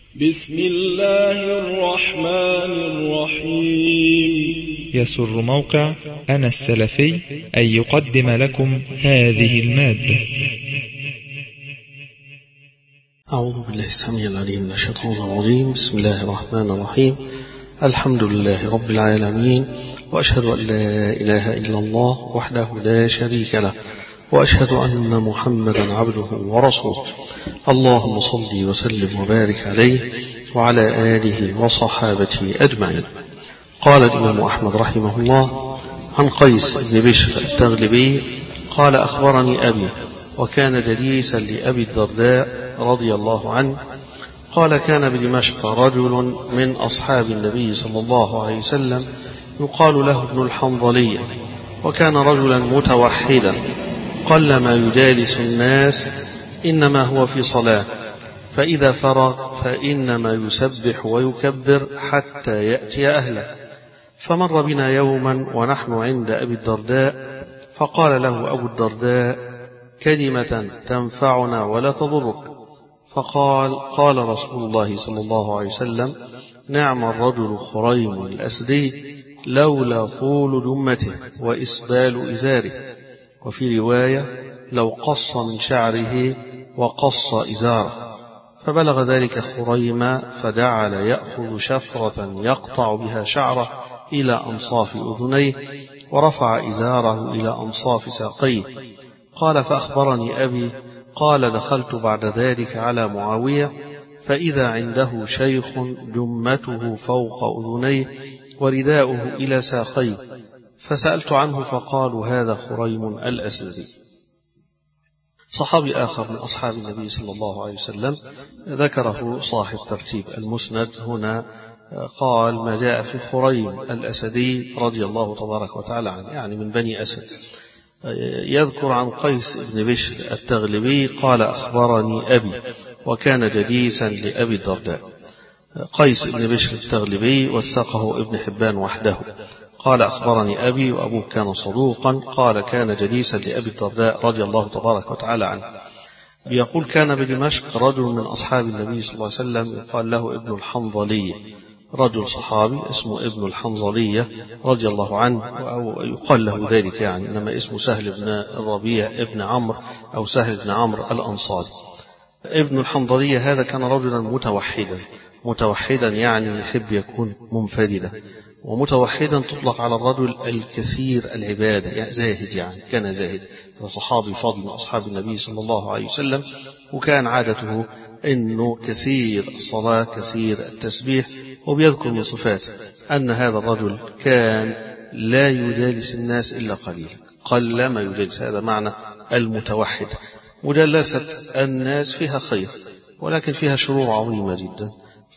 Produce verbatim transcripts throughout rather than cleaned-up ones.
بسم الله الرحمن الرحيم. يسر موقع أنا السلفي أن يقدم لكم هذه المادة. أعوذ بالله السميع العليم من الشيطان الرجيم. بسم الله الرحمن الرحيم. الحمد لله رب العالمين، وأشهد أن لا إله إلا الله وحده لا شريك له، وأشهد أن محمدا عبده ورسوله. اللهم صل وسلم وبارك عليه وعلى آله وصحابته أجمعين. قال الإمام أحمد رحمه الله عن قيس بن بشر التغلبي قال: أخبرني أبي، وكان جليسا لأبي الدرداء رضي الله عنه، قال: كان بدمشق رجل من أصحاب النبي صلى الله عليه وسلم يقال له ابن الحنظلية، وكان رجلا متوحدا قلما يجالس الناس، إنما هو في صلاة، فإذا فرغ فإنما يسبح ويكبر حتى يأتي أهله. فمر بنا يوما ونحن عند أبي الدرداء، فقال له أبو الدرداء: كلمة تنفعنا ولا تضرك. فقال: قال رسول الله صلى الله عليه وسلم: نعم الرجل خريم الأسدي لولا طول جمته وإسبال إزاره. وفي رواية: لو قص من شعره وقص إزاره. فبلغ ذلك خريما فجعل يأخذ شفرة يقطع بها شعره إلى أنصاف أذنيه، ورفع إزاره إلى أنصاف ساقيه. قال: فأخبرني أبي قال: دخلت بعد ذلك على معاوية، فإذا عنده شيخ جمته فوق أذنيه ورداؤه إلى ساقيه، فسألت عنه فقالوا: هذا خريم الأسدي. صحابي آخر من أصحاب النبي صلى الله عليه وسلم ذكره صاحب ترتيب المسند هنا، قال: ما جاء في خريم الأسدي رضي الله تبارك وتعالى عنه، يعني من بني أسد. يذكر عن قيس بن بشر التغلبي قال: أخبرني أبي، وكان جليسا لأبي الدرداء. قيس بن بشر التغلبي وثقه ابن حبان وحده. قال: أخبرني أبي، وأبوه كان صدوقا. قال: كان جليسا لأبي الدرداء رضي الله تبارك وتعالى عنه. يقول: كان بدمشق رجل من أصحاب النبي صلى الله عليه وسلم يقال له ابن الحنظلية، رجل صحابي اسمه ابن الحنظلية رضي الله عنه، أو يقال له ذلك يعني، إنما اسمه سهل بن الربيع ابن عمرو أو سهل بن عمرو الأنصاري. ابن الحنظلية هذا كان رجلا متوحدا، متوحدا يعني يحب يكون منفردا، ومتوحدا تطلق على الرجل الكثير العبادة، يعني زاهد، يعني كان زاهد. صحابي فاضل من أصحاب النبي صلى الله عليه وسلم، وكان عادته أنه كثير الصلاة كثير التسبيح. وبيذكر من صفاته أن هذا الرجل كان لا يجالس الناس إلا قليلا، قل ما يجالس. هذا معنى المتوحد. مجالسة الناس فيها خير، ولكن فيها شرور عظيمة جدا،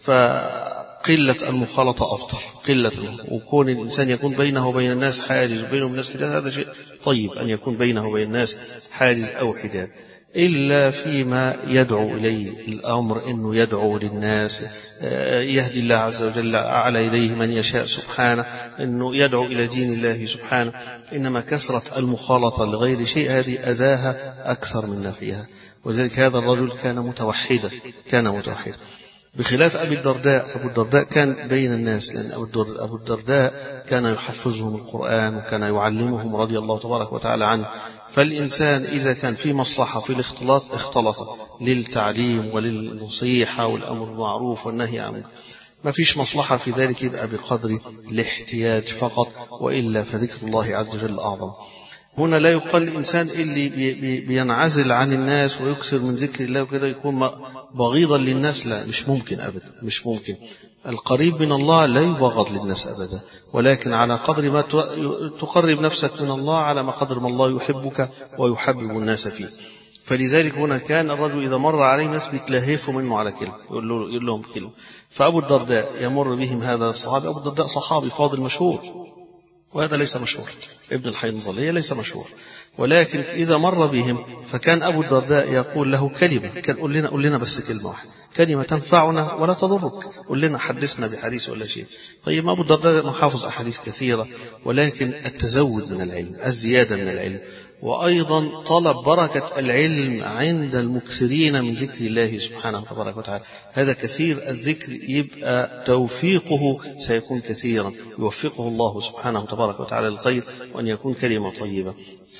فقلة المخالطة أفضل. قلة وكون الإنسان يكون بينه وبين الناس حاجز وبينه الناس حجاب، هذا شيء طيب أن يكون بينه وبين الناس حاجز أو حجاب، إلا فيما يدعو إليه الأمر، إنه يدعو للناس، يهدي الله عز وجل أعلى إليه من يشاء سبحانه، إنه يدعو إلى دين الله سبحانه. إنما كثرة المخالطة لغير شيء هذه أذاها أكثر من نفعها. وذلك هذا الرجل كان متوحدا، كان متوحدا بخلاف أبي الدرداء. أبو الدرداء كان بين الناس، لأن أبو الدرداء كان يحفظهم القرآن وكان يعلمهم رضي الله تبارك وتعالى عنه. فالإنسان إذا كان في مصلحة في الاختلاط اختلط للتعليم وللنصيحة والأمر بالمعروف والنهي عن المنكر. ما فيش مصلحة في ذلك يبقى بقدر الاحتياج فقط، وإلا فذكر الله عز وجل أعظم. هنا لا يقال الإنسان اللي بينعزل عن الناس ويكثر من ذكر الله وكذا يكون بغيضا للناس، لا، مش ممكن أبدا، مش ممكن. القريب من الله لا يبغض للناس أبدا، ولكن على قدر ما تقرب نفسك من الله على ما قدر ما الله يحبك ويحبب الناس فيه. فلذلك هنا كان الرجل إذا مر عليه ناس بيتلهفوا منه على كلمة، يقول, له يقول لهم كلمة. فأبو الدرداء يمر بهم هذا الصحابي. أبو الدرداء صحابي فاضل مشهور، وهذا ليس مشهور. ابن الحنظلية ليس مشهور، ولكن إذا مر بهم فكان أبو الدرداء يقول له كلمة، كان قل لنا, قل لنا بس كلمة واحدة، كلمة تنفعنا ولا تضرك، قل لنا حدثنا بحديث ولا شيء. طيب أبو الدرداء محافظ أحاديث كثيرة، ولكن التزود من العلم، الزيادة من العلم، وأيضا طلب بركة العلم عند المكثرين من ذكر الله سبحانه تبارك وتعالى. هذا كثير الذكر يبقى توفيقه سيكون كثيرا، يوفقه الله سبحانه تبارك وتعالى للخير وأن يكون كلمة طيبة.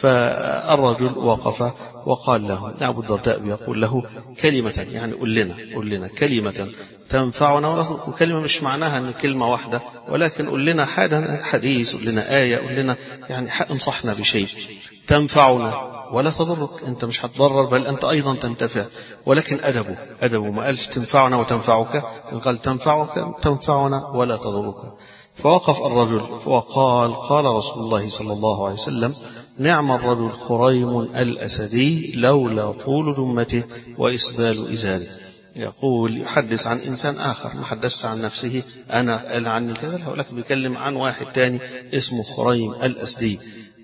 فالرجل وقف وقال له، أبو الدرداء يقول له كلمة، يعني قل لنا قل لنا كلمة تنفعنا، وكلمة مش معناها أن كلمة واحدة، ولكن قل لنا حديث، قل لنا آية، قل لنا يعني انصحنا بشيء تنفعنا ولا تضرك. أنت مش هتضرر بل أنت أيضا تنتفع، ولكن أدبه أدبه ما قالش تنفعنا وتنفعك، قال تنفعك تنفعنا ولا تضرك. فوقف الرجل وقال قال رسول الله صلى الله عليه وسلم نعم الرجل خريم الأسدي لولا طول دمته وإسبال إزاره. يقول يحدث عن إنسان آخر، ما حدث عن نفسه أنا قال عني كذا، ولكن بيكلم عن واحد تاني اسمه خريم الأسدي.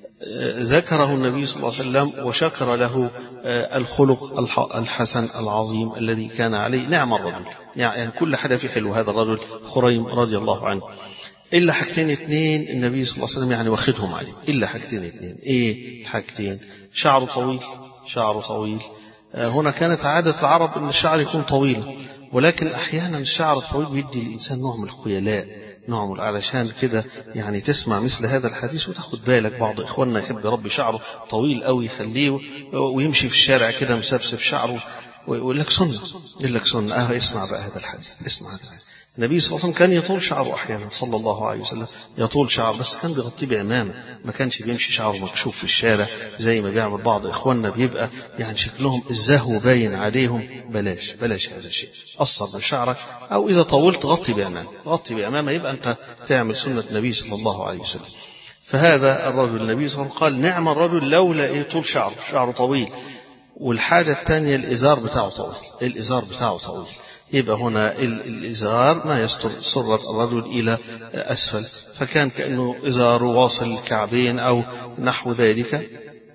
ذكره النبي صلى الله عليه وسلم وشكر له الخلق الحسن العظيم الذي كان عليه. نعم الرجل، يعني كل حدا في حلو هذا الرجل خريم رضي الله عنه، إلا حاجتين اثنين النبي صلى الله عليه وسلم يعني واخدهم عليه، إلا حاجتين اثنين. إيه الحاجتين؟ شعره طويل، شعره طويل. هنا كانت عادة العرب أن الشعر يكون طويل، ولكن أحيانا الشعر الطويل بيدي الإنسان نوع من الخيلاء، نوع من علشان كده يعني تسمع مثل هذا الحديث وتاخد بالك. بعض إخواننا يحب يربي شعره طويل قوي يخليه ويمشي في الشارع كده مسبسب شعره ويقول لك سنة، يقول لك سنة. آه اسمع بقى هذا الحديث، اسمع هذا الحديث. النبي صلى الله عليه وسلم كان يطول شعره أحيانا صلى الله عليه وسلم، يطول شعره، بس كان بيغطيه بعمامة، ما كانش بيمشي شعره مكشوف في الشارع زي ما بيعمل بعض إخواننا، بيبقى يعني شكلهم الزهو باين عليهم. بلاش بلاش هذا الشيء، قصر من شعرك، أو إذا طولت غطي بعمامة، غطي بعمامة يبقى أنت تعمل سنة النبي صلى الله عليه وسلم. فهذا الرجل النبي صلى الله عليه وسلم قال نعم الرجل لولا إيه طول شعره، شعره طويل. والحاجة الثانية الإزار بتاعه طويل، الإزار بتاعه طويل. يبقى هنا الإزار ما يستر سرة الرجل إلى أسفل، فكان كأنه إزاره واصل الكعبين أو نحو ذلك.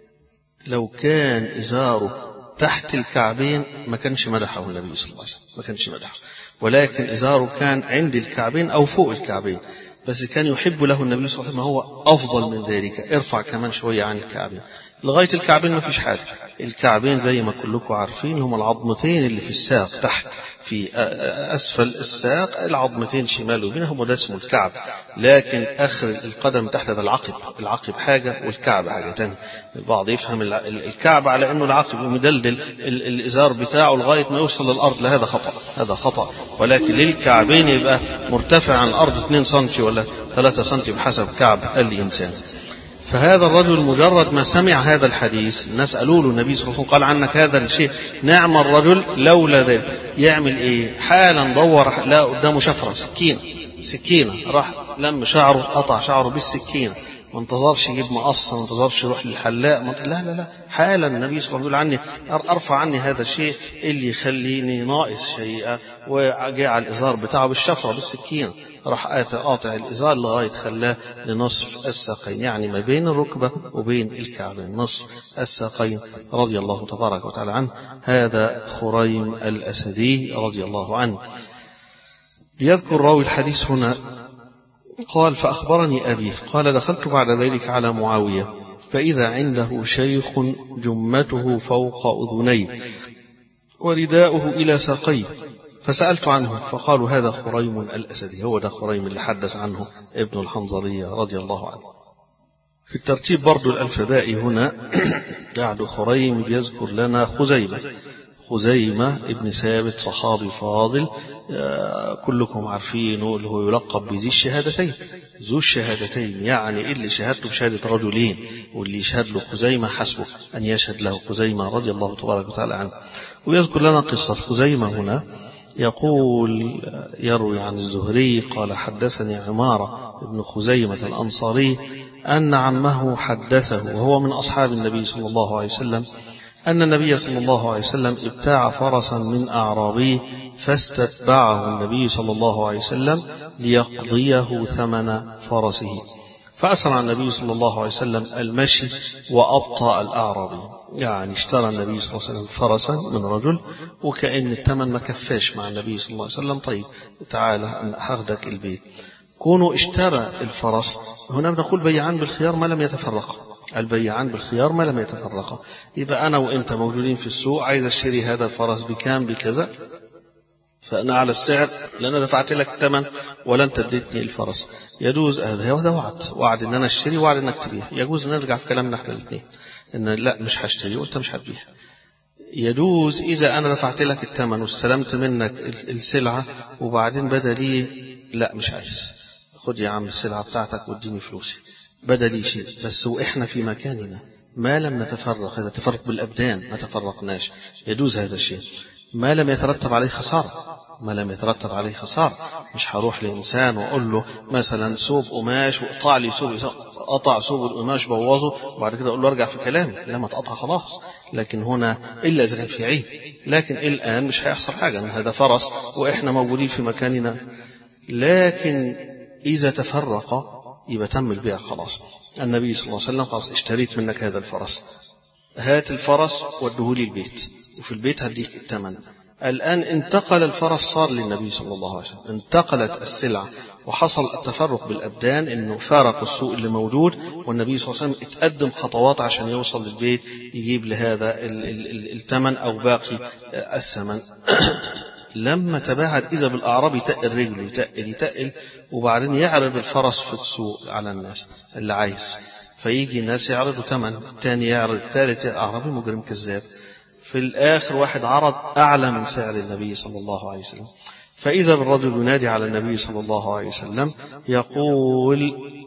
لو كان إزاره تحت الكعبين ما كانش مدحه النبي صلى الله عليه وسلم، ما كانش مدحه، ولكن إزاره كان عند الكعبين أو فوق الكعبين، بس كان يحب له النبي صلى الله عليه وسلم هو أفضل من ذلك، ارفع كمان شوية عن الكعبين. لغاية الكعبين ما فيش حاجة. الكعبين زي ما كلكم عارفين هم العظمتين اللي في الساق تحت، في أسفل الساق العظمتين شمال ويمين، هم ده اسمه الكعب. لكن آخر القدم تحت ده العقب، العقب حاجة والكعب حاجة تانية. البعض يفهم الكعب على أنه العقب ومدلدل الإزار بتاعه لغاية ما يوصل للأرض، لا هذا خطأ، هذا خطأ. ولكن للكعبين يبقى مرتفع عن الأرض اثنين سنتي ولا ثلاثة سنتي بحسب كعب الإنسان. فهذا الرجل مجرد ما سمع هذا الحديث، الناس قالوا له النبي صلى الله عليه وسلم قال عنك هذا الشيء نعم الرجل لولا ذلك، يعمل ايه؟ حالا دور لا قدامه شفرة سكينة، سكينة راح لم شعره، قطع شعره بالسكينة، ما انتظرش يجيب مقص، ما انتظرش يروح للحلاق، لا لا لا، حالا النبي صلى الله عليه وسلم يقول عني ارفع عني هذا الشيء اللي يخليني ناقص شيئا، وجاء الازار بتاعه بالشفرة بالسكينة، راح قاطع الازار لغاية خلاه لنصف الساقين، يعني ما بين الركبة وبين الكعبين، نصف الساقين رضي الله تبارك وتعالى عنه. هذا خريم الأسدي رضي الله عنه. يذكر راوي الحديث هنا قال فأخبرني أبي قال دخلت بعد ذلك على معاوية فإذا عنده شيخ جمته فوق أذنيه ورداؤه إلى ساقيه، فسألت عنه فقالوا هذا خريم الأسدي، هو ده خريم اللي حدث عنه ابن الحنظلية رضي الله عنه. في الترتيب برضو الألفبائي هنا بعد خريم بيذكر لنا خزيمة، خزيمة ابن ثابت صحابي فاضل، كلكم عارفينه، اللي هو يلقب بذي الشهادتين، ذو الشهادتين، يعني اللي شهدته بشهادة رجلين، واللي يشهد له خزيمة حسبه أن يشهد له خزيمة رضي الله تبارك وتعالى عنه. ويذكر لنا قصة خزيمة هنا، يقول يروي عن الزهري قال حدثني عمارة ابن خزيمة الأنصاري أن عمه حدثه وهو من أصحاب النبي صلى الله عليه وسلم أن النبي صلى الله عليه وسلم ابتاع فرسا من أعرابي فاستتبعه النبي صلى الله عليه وسلم ليقضيه ثمن فرسه، فأسرع النبي صلى الله عليه وسلم المشي وأبطأ الأعرابي، يعني اشترى النبي صلى الله عليه وسلم فرسا من رجل وكأن الثمن ما كفاش مع النبي صلى الله عليه وسلم، طيب تعالى أن أخذك البيت. كونوا اشترى الفرس هنا بنقول بيعان بالخيار ما لم يتفرق، البيعان بالخيار ما لم يتفرقا. يبقى أنا وإنت موجودين في السوق، عايز أشتري هذا الفرس بكام بكذا، فأنا على السعر لأن أنا دفعت لك الثمن ولا أنت اديتني الفرس، يجوز هذا هذا وعد وعد إن أنا أشتري وعد إنك تبيع، يجوز نرجع في كلامنا إحنا الاثنين إن لا مش هشتري وأنت مش هتبيع. يجوز إذا أنا دفعت لك الثمن واستلمت منك السلعة وبعدين بدلي لا مش عايز، خد يا عم السلعة بتاعتك واديني فلوسي بدلي شيء، بس وإحنا في مكاننا ما لم نتفرق، هذا تفرق بالأبدان ما تفرقناش، يجوز هذا الشيء ما لم يترتب عليه خسارة، ما لم يترتب عليه خسارة. مش هروح لإنسان وأقول له مثلا سوب قماش وقطع لي سوب، قطع سوب القماش بوظه وبعد كده أقول له أرجع في كلامي، لا ما تقطع خلاص. لكن هنا إلا إذا كان في عيب، لكن الآن مش هيحصل حاجة، هذا فرس وإحنا موجودين في مكاننا. لكن إذا تفرق يبقى تم البيع خلاص. النبي صلى الله عليه وسلم قال اشتريت منك هذا الفرس، هات الفرس وديه لي البيت وفي البيت هديك الثمن. الآن انتقل الفرس صار للنبي صلى الله عليه وسلم، انتقلت السلعة وحصل التفرق بالأبدان، إنه فارق السوق اللي موجود، والنبي صلى الله عليه وسلم اتقدم خطوات عشان يوصل للبيت يجيب لهذا الثمن أو باقي الثمن. لما تباعد إذا بالأعراب يتقل رجله يتقل يتقل وبعدين يعرض الفرس في السوق على الناس اللي عايز، فيجي الناس يعرضوا ثمن، الثاني يعرض، الثالث، أعرابي مجرم كذاب. في الآخر واحد عرض أعلى من سعر النبي صلى الله عليه وسلم، فإذا بالرجل ينادي على النبي صلى الله عليه وسلم يقول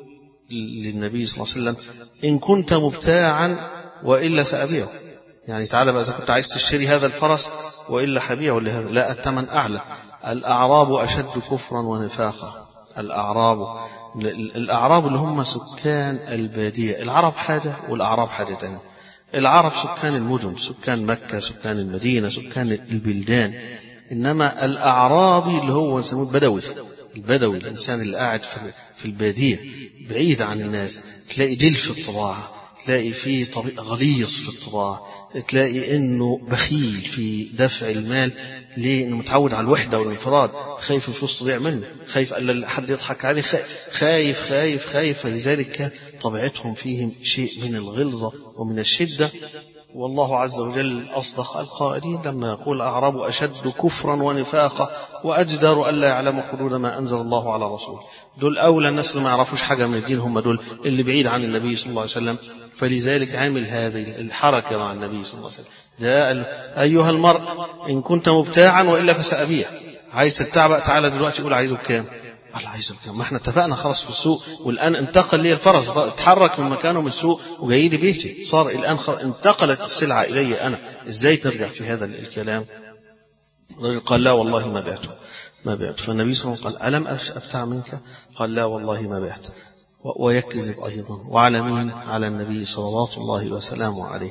للنبي صلى الله عليه وسلم إن كنت مبتاعا وإلا سأبيعه، يعني تعالى بقى إذا كنت عايز تشتري هذا الفرس وإلا حبيعه لهذا، لا الثمن أعلى. الأعراب أشد كفرا ونفاقا. الأعراب الأعراب اللي هم سكان البادية، العرب حاجة والأعراب حاجة تانية. العرب سكان المدن، سكان مكة، سكان المدينة، سكان البلدان. إنما الأعرابي اللي هو نسميه البدوي، البدوي الإنسان اللي قاعد في البادية بعيد عن الناس، تلاقي جل في الطباع، تلاقي فيه طريق غليظ في الطباع، تلاقي إنه بخيل في دفع المال. ليه؟ إنه متعود على الوحدة والانفراد، خايف الفلوس تضيع منه، خايف ألا حد يضحك عليه، خايف خايف خايف فلذلك كان طبيعتهم فيهم شيء من الغلظة ومن الشدة. والله عز وجل أصدق القائلين لما يقول الأعراب أشد كفرا ونفاقا وأجدر ألا يعلموا حدود ما أنزل الله على رسوله. دول أولى الناس اللي ما يعرفوش حاجة من الدين، هم دول اللي بعيد عن النبي صلى الله عليه وسلم. فلذلك عامل هذه الحركة مع النبي صلى الله عليه وسلم، جاء أيها المرء إن كنت مبتاعا وإلا فسأبيع. عايز تبتاع بقى تعالى دلوقتي يقول عايزه بكام؟ الله عايزه بكام؟ ما احنا اتفقنا خلاص في السوق، والآن انتقل لي الفرس، اتحرك من مكانه من السوق وجاي لي بيتي، صار الآن انتقلت السلعة إلي أنا، إزاي ترجع في هذا الكلام؟ الرجل قال لا والله ما بعته ما بعته. فالنبي صلى الله عليه وسلم قال ألم أبتاع منك؟ قال لا والله ما بعت. ويكذب أيضا، وعلى مين؟ على النبي صلوات الله وسلامه عليه.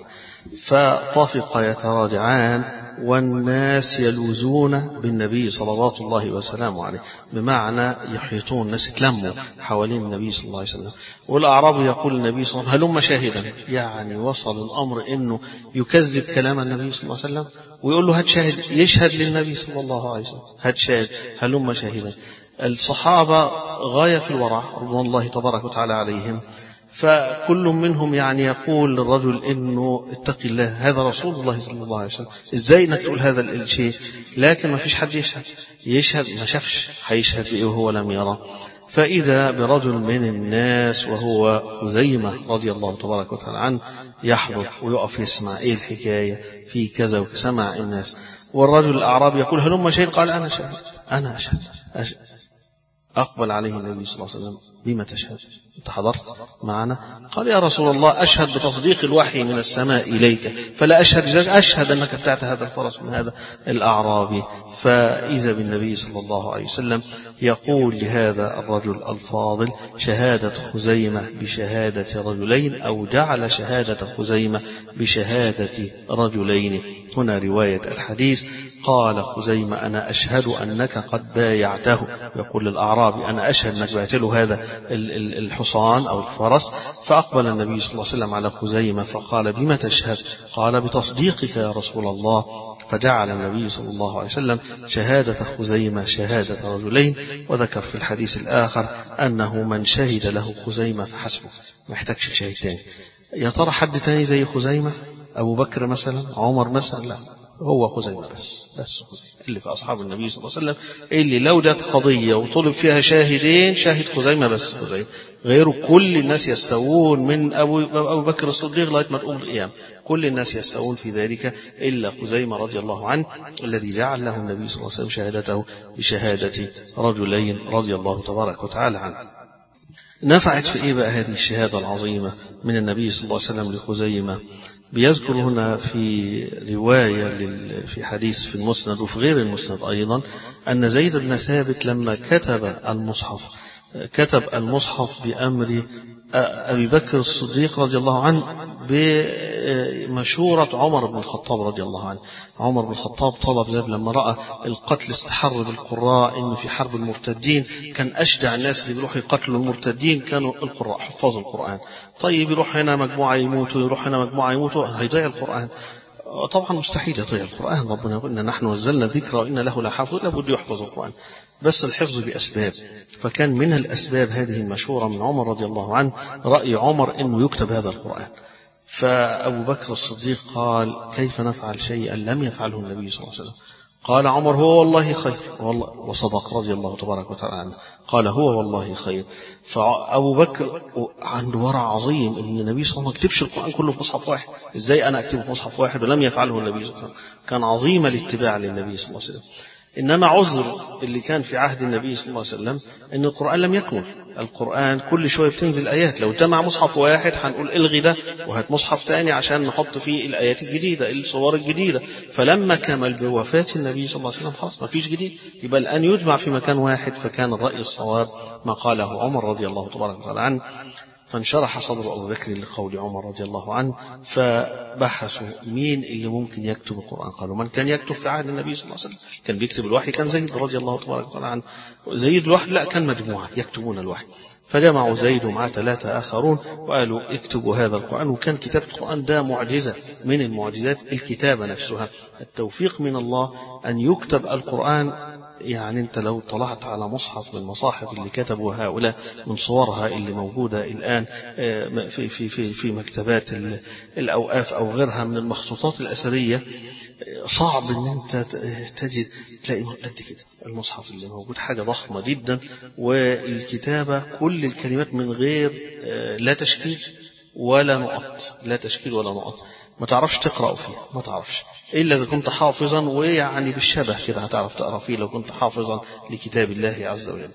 فطفق يتراجعان والناس يلوذون بالنبي صلوات الله وسلامه عليه، بمعنى يحيطون، الناس يتلموا حوالين النبي صلى الله عليه وسلم. والأعراب يقول النبي صلى الله عليه وسلم هلم شاهدا، يعني وصل الأمر إنه يكذب كلام النبي صلى الله عليه وسلم ويقول له هات شاهد، يشهد للنبي صلى الله عليه وسلم، هات شاهد، هلم شاهدا. الصحابة غاية في الورع رضوان الله تبارك وتعالى عليهم، فكل منهم يعني يقول للرجل إنه اتق الله، هذا رسول الله صلى الله عليه وسلم، إزاي إنك تقول هذا الشيء؟ لكن ما فيش حد يشهد، يشهد ما شافش، هيشهد بإيه وهو لم يرى. فإذا برجل من الناس وهو خزيمة رضي الله تبارك وتعالى عنه يحضر ويقف يسمع إيه الحكاية في كذا، وسمع الناس. والرجل الأعرابي يقول هلم شهيد؟ قال أنا شهيد، أنا أشهد, أشهد. أقبل عليه النبي صلى الله عليه وسلم بما تشهد؟ أنت حضرت معنا؟ قال يا رسول الله أشهد بتصديق الوحي من السماء إليك، فلا أشهد أشهد أنك ابتعت هذا الفرس من هذا الأعرابي. فإذا بالنبي صلى الله عليه وسلم يقول لهذا الرجل الفاضل شهادة خزيمة بشهادة رجلين، أو جعل شهادة خزيمة بشهادة رجلين. هنا رواية الحديث قال خزيمة أنا أشهد أنك قد بايعته، يقول للأعرابي أنا أشهد أنك بايعت له هذا الحصان أو الفرس. فأقبل النبي صلى الله عليه وسلم على خزيمة فقال بما تشهد؟ قال بتصديقك يا رسول الله. فجعل النبي صلى الله عليه وسلم شهادة خزيمة شهادة رجلين. وذكر في الحديث الآخر أنه من شهد له خزيمة فحسبه، ما يحتاجش شهيد تاني. يا ترى حد تاني زي خزيمة؟ أبو بكر مثلا، عمر مثلا؟ لا، هو خزيمة بس بس خزيمة اللي في أصحاب النبي صلى الله عليه وسلم، اللي لو جت قضية وطلب فيها شاهدين شاهد خزيمة بس خزيمة، غيره كل الناس يستوون من أبو, أبو بكر الصديق لغاية ما تقوم القيامة، كل الناس يستوون في ذلك إلا خزيمة رضي الله عنه الذي جعل له النبي صلى الله عليه وسلم شهادته بشهادة رجلين رضي الله تبارك وتعالى عنه. نفعت في إيه بقى هذه الشهادة العظيمة من النبي صلى الله عليه وسلم لخزيمة؟ بيذكر هنا في رواية في حديث في المسند وفي غير المسند أيضا أن زيد بن ثابت لما كتب المصحف كتب المصحف بأمر أبي بكر الصديق رضي الله عنه بمشورة عمر بن الخطاب رضي الله عنه. عمر بن الخطاب طلب ذلك لما رأى القتل استحر بالقراء، إنه في حرب المرتدين كان أشجع الناس اللي بيروحوا يقتلوا المرتدين كانوا القراء حفاظ القرآن. طيب يروح هنا مجموعة يموتوا، يروح هنا مجموعة يموتوا، هيضيع القرآن. طبعا مستحيل يضيع القرآن، ربنا يقول إن نحن نزلنا الذكر وإن له لحافظ، لابد يحفظ القرآن، بس الحفظ بأسباب. فكان من الأسباب هذه المشورة من عمر رضي الله عنه، رأي عمر إنه يكتب هذا القرآن. فأبو بكر الصديق قال كيف نفعل شيئا لم يفعله النبي صلى الله عليه وسلم؟ قال عمر هو والله خير، والله وصدق رضي الله تبارك وتعالى عنه، قال هو والله خير. فأبو بكر عنده ورع عظيم إن النبي صلى الله عليه وسلم ما كتبش القرآن كله في مصحف واحد، إزاي أنا أكتبه في مصحف واحد ولم يفعله النبي صلى الله عليه وسلم؟ كان عظيم الاتباع للنبي صلى الله عليه وسلم. إنما عذر اللي كان في عهد النبي صلى الله عليه وسلم إن القرآن لم يكمل، القرآن كل شوية بتنزل آيات، لو جمع مصحف واحد هنقول الغي ده وهات مصحف تاني عشان نحط فيه الآيات الجديدة الصور الجديدة. فلما كمل بوفاة النبي صلى الله عليه وسلم خلاص ما فيش جديد، يبقى الآن يجمع في مكان واحد. فكان الرأي الصواب ما قاله عمر رضي الله تبارك وتعالى عنه. فانشرح صدر أبو بكر لقول عمر رضي الله عنه، فبحثوا مين اللي ممكن يكتب القرآن. قالوا من كان يكتب في عهد النبي صلى الله عليه وسلم؟ كان بيكتب الوحي كان زيد رضي الله تبارك وتعالى عنه. زيد الوحي لا، كان مجموعة يكتبون الوحي. فجمعوا زيد ومعه ثلاثة آخرون وقالوا اكتبوا هذا القرآن. وكان كتابة القرآن ده معجزة من المعجزات، الكتابة نفسها التوفيق من الله أن يكتب القرآن. يعني أنت لو طلعت على مصحف من المصاحف اللي كتبوا هؤلاء من صورها اللي موجودة الآن في في في في مكتبات الأوقاف أو غيرها من المخطوطات الأثرية، صعب أن أنت تجد تلاقي قد كده المصحف اللي موجود، حاجة ضخمة جدا. والكتابة كل الكلمات من غير لا تشكيل ولا نقط، لا تشكيل ولا نقط، ما تعرفش تقرأ فيه، ما تعرفش إلا إذا كنت حافظا، ويعني بالشبه كده هتعرف تقرأ فيه لو كنت حافظا لكتاب الله عز وجل.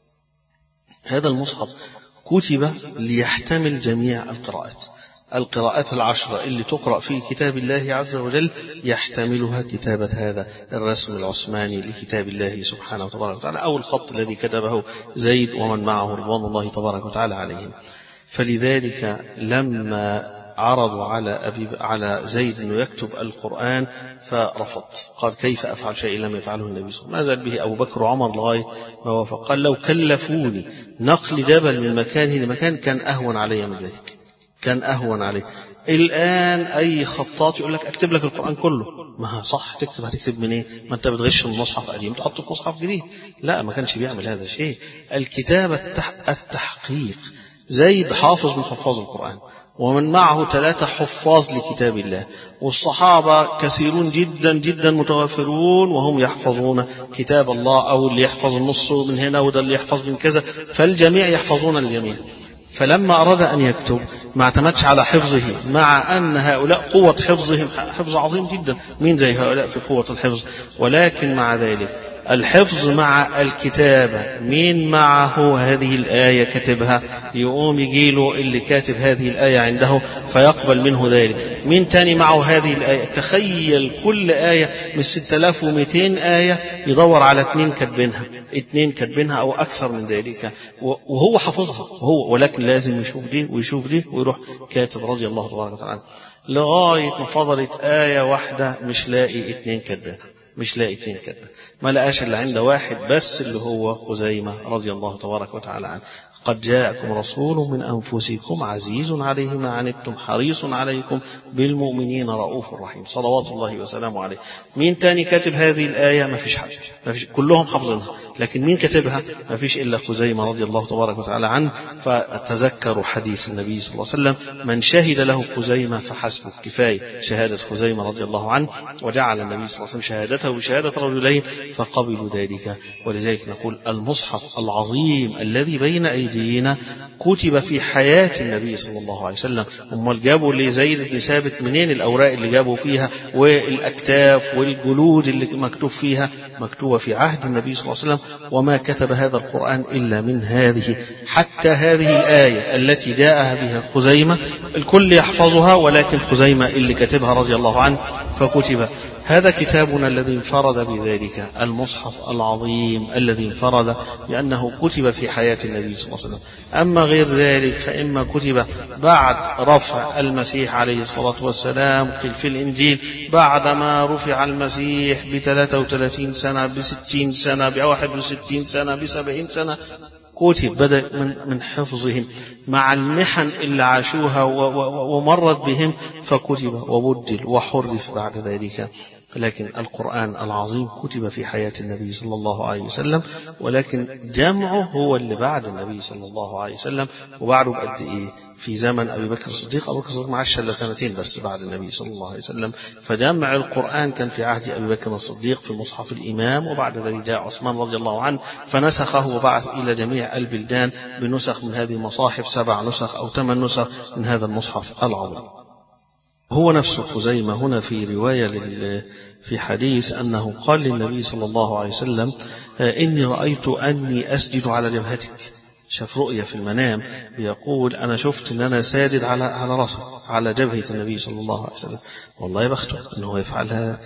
هذا المصحف كتب ليحتمل جميع القراءات، القراءات العشرة اللي تقرأ في كتاب الله عز وجل يحتملها كتابة هذا الرسم العثماني لكتاب الله سبحانه وتبارك وتعالى، أو الخط الذي كتبه زيد ومن معه رضوان الله تبارك وتعالى عليهم. فلذلك لما عرضوا على أبي على زيد أنه يكتب القرآن فرفض، قال كيف أفعل شيء لم يفعله النبي صلى الله عليه وسلم؟ ما زال به أبو بكر وعمر لغاية ما وافق. قال لو كلفوني نقل جبل من مكانه لمكان كان أهون علي من ذلك، كان أهون عليه. الآن أي خطاط يقول لك أكتب لك القرآن كله، ما صح تكتب، هتكتب من إيه؟ ما أنت بتغش من مصحف قديم تحطه في مصحف جديد. لا، ما كانش بيعمل هذا الشيء. الكتابة التحقيق. زيد حافظ من حفاظ القرآن ومن معه ثلاثة حفاظ لكتاب الله، والصحابة كثيرون جدا جدا متوافرون وهم يحفظون كتاب الله، أو اللي يحفظ النص من هنا وده اللي يحفظ من كذا، فالجميع يحفظون الجميع. فلما أراد أن يكتب ما اعتمدش على حفظه، مع أن هؤلاء قوة حفظهم حفظ عظيم جدا، مين زي هؤلاء في قوة الحفظ، ولكن مع ذلك الحفظ مع الكتابة، مين معه هذه الآية كتبها يقوم يجيله اللي كاتب هذه الآية عنده فيقبل منه ذلك، مين تاني معه هذه الآية. تخيل كل آية من ستة آلاف ومئتين آية يدور على اثنين كاتبينها، اثنين كاتبينها أو أكثر من ذلك، وهو حفظها وهو، ولكن لازم يشوف دي ويشوف دي ويروح كاتب رضي الله تبارك وتعالى، لغاية ما فضلت آية واحدة مش لاقي اثنين كاتبينها، مش لاقي اثنين كاتبينها، ما لقاش اللي عنده واحد بس اللي هو خزيمة رضي الله تبارك وتعالى عنه. قد جاءكم رسول من أنفسكم عزيز عليه ما عنتم حريص عليكم بالمؤمنين رؤوف رحيم صلوات الله وسلامه عليه. مين تاني كاتب هذه الآية؟ ما فيش حد، ما فيش، كلهم حافظينها، لكن مين كاتبها؟ ما فيش إلا خزيمة رضي الله تبارك وتعالى عنه. فتذكروا حديث النبي صلى الله عليه وسلم: من شهد له خزيمة فحسبه، كفاية شهادة خزيمة رضي الله عنه. وجعل النبي صلى الله عليه وسلم شهادته بشهادة رجلين فقبلوا ذلك. ولذلك نقول المصحف العظيم الذي بين أيدينا كتب في حياة النبي صلى الله عليه وسلم. امال جابوا لزيد بن ثابت منين الأوراق اللي جابوا فيها والأكتاف والجلود اللي مكتوب فيها؟ مكتوبة في عهد النبي صلى الله عليه وسلم. وما كتب هذا القرآن إلا من هذه. حتى هذه الآية التي جاءها بها خزيمة الكل يحفظها، ولكن خزيمة اللي كتبها رضي الله عنه فكتب. هذا كتابنا الذي انفرد بذلك، المصحف العظيم الذي انفرد بأنه كتب في حياة النبي صلى الله عليه وسلم. أما غير ذلك فإما كتب بعد رفع المسيح عليه الصلاة والسلام، قيل في الإنجيل بعدما رفع المسيح بثلاثة وثلاثين سنة، بستين سنة، بواحد وستين سنة، بسبعين سنة كتب، بدأ من, من حفظهم مع المحن اللي عاشوها ومرت بهم فكتب وبدل وحرف بعد ذلك. لكن القرآن العظيم كتب في حياة النبي صلى الله عليه وسلم، ولكن جمعه هو اللي بعد النبي صلى الله عليه وسلم. وبعده بقد إيه؟ في زمن أبي بكر الصديق. أبو بكر الصديق معاش إلا سنتين بس بعد النبي صلى الله عليه وسلم. فجمع القرآن كان في عهد أبي بكر الصديق في مصحف الإمام، وبعد ذلك جاء عثمان رضي الله عنه فنسخه وبعث إلى جميع البلدان بنسخ من هذه المصاحف، سبع نسخ أو ثمان نسخ من هذا المصحف العظيم. هو نفسه خزيمة هنا في رواية في حديث أنه قال للنبي صلى الله عليه وسلم: إني رأيت أني أسجد على جبهتك. شاف رؤية في المنام بيقول أنا شفت أن أنا ساجد على على رأسه على جبهة النبي صلى الله عليه وسلم. والله يبخته أنه يفعلها.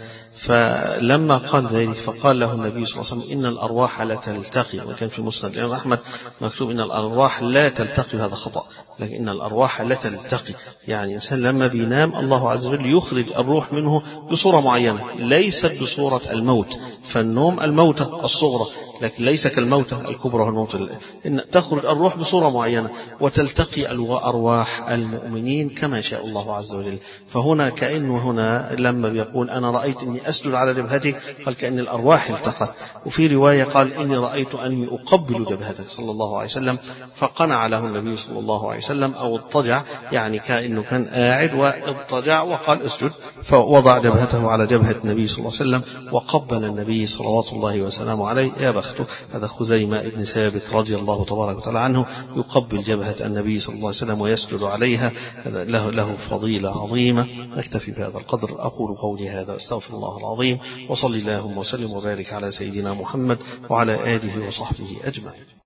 فلما قال ذلك فقال له النبي صلى الله عليه وسلم: إن الأرواح لا تلتقي. وكان في مسند الإمام أحمد مكتوب إن الأرواح لا تلتقي، هذا خطأ، لكن إن الأرواح لا تلتقي، يعني إنسان لما بينام الله عز وجل يخرج الروح منه بصورة معينة، ليست بصورة الموت. فالنوم الموتة الصغرى، لكن ليس كالموتة الكبرى والموت. إن تخرج الروح بصورة معينة وتلتقي أرواح المؤمنين كما شاء الله عز وجل. فهنا كأنه هنا لما بيقول أنا رأيت أني أسجد على جبهتك، قال كأن الأرواح التقت. وفي رواية قال إني رأيت أني أقبل جبهتك صلى الله عليه وسلم. فقنع له النبي صلى الله عليه وسلم أو اضطجع، يعني كأنه كان قاعد واضطجع وقال اسجد، فوضع جبهته على جبهة النبي صلى الله عليه وسلم وقبل النبي صلوات الله وسلامه عليه. يا بخته، هذا خزيمة ابن ثابت رضي الله تبارك وتعالى عنه يقبل جبهة النبي صلى الله عليه وسلم ويسجد عليها. هذا له, له فضيلة عظيمة. نكتفي بهذا القدر. أقول قولي هذا، أستغفر الله العظيم، وصلي اللهم وسلم وبارك على سيدنا محمد وعلى آله وصحبه أجمعين.